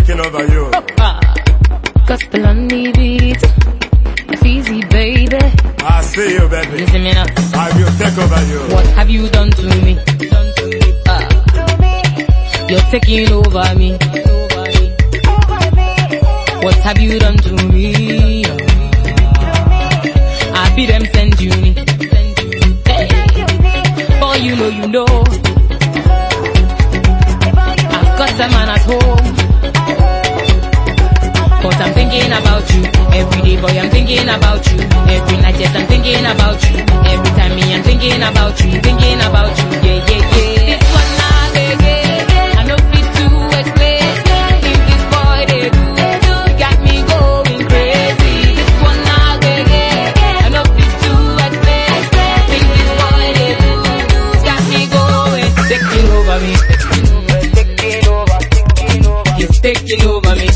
taking over you. Gospel on the beat. It's easy, baby. I see you, baby. Listen me now. I will take over you. What have you done to me? You're taking over me. What have you done to me? I be them send you me. Hey. Boy, you know. I've got a man at home. But I'm thinking about you. Every day, boy, I'm thinking about you. Every night, yes, I'm thinking about you. Every time, me, I'm thinking about you. Thinking about you, yeah. This one now, I know fit to explain. If this boy, they do, got me going crazy. This one now, I know fit to explain. If this boy, they do, got me going. Taking over me. He's taking over me.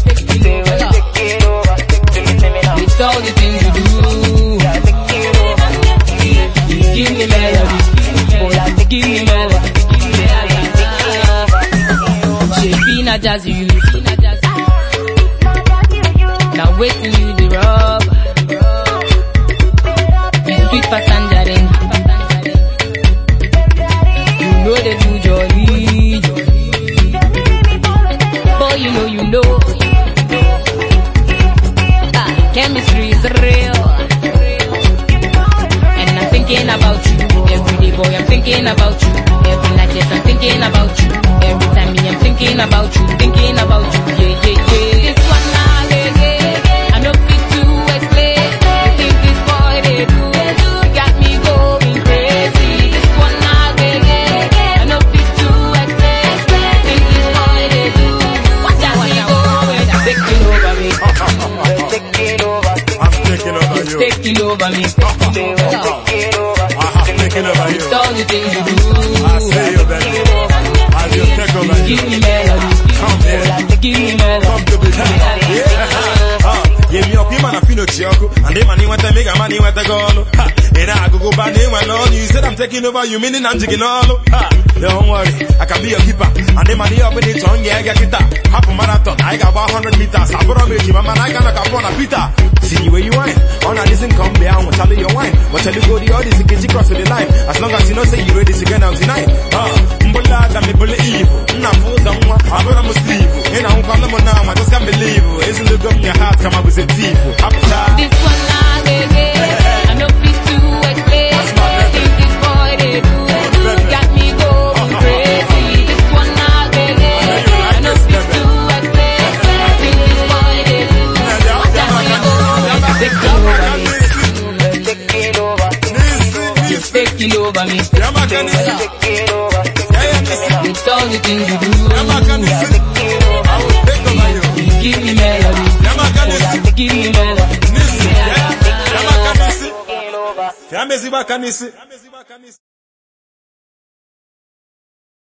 It's all the things you do. Give me melody. Give me melody. Shapina jazz you. Now waiting you the rub. You sweet passenger in. You know they do jolly. Boy, you know. Chemistry is real. And I'm thinking about you. Every day, boy, I'm thinking about you. Every night, yes, I'm thinking about you. Every time, me, I'm thinking about you. Thinking about you, yeah. This one now, I know fit to explain. Think this boy, they do, got me going crazy. This one now, I know fit to explain. Think this boy, they do, got me going. Taking over me. Taking over Taking over me. you. I have taken over you. It's all the things you do. I see you, baby. I will take over you. Give me melody. Come here. Give me melody. Come to be here. Yeah, me up him and I feel no choco. And them money want to make a money want to go. And I go back there and all. You said I'm taking over you, meaning I'm taking all. Don't worry, I can be your keeper. And them money up in the tongue, yeah, I get it. Half a marathon, I got 100 meters. I brought me my man, I got like a phone, Peter. See where you wine. On a listen, come there, I'm tell you your wine. But tell you go the audience, you can see cross the line. As long as you know, say you ready to get out tonight. Mbola, me bully evil. Nah, fool, someone, I'm gonna sleep. And I'm calling them now, I just can't believe it. Isn't the gum in your heart, come up with a thief. This one now, I know fit to explain. Think this boy, they do, got me going crazy. This one now, I know fit to explain. Think this boy, they do, got me going. Taking over me. It's all the things you do. Give me melody. Give me melody.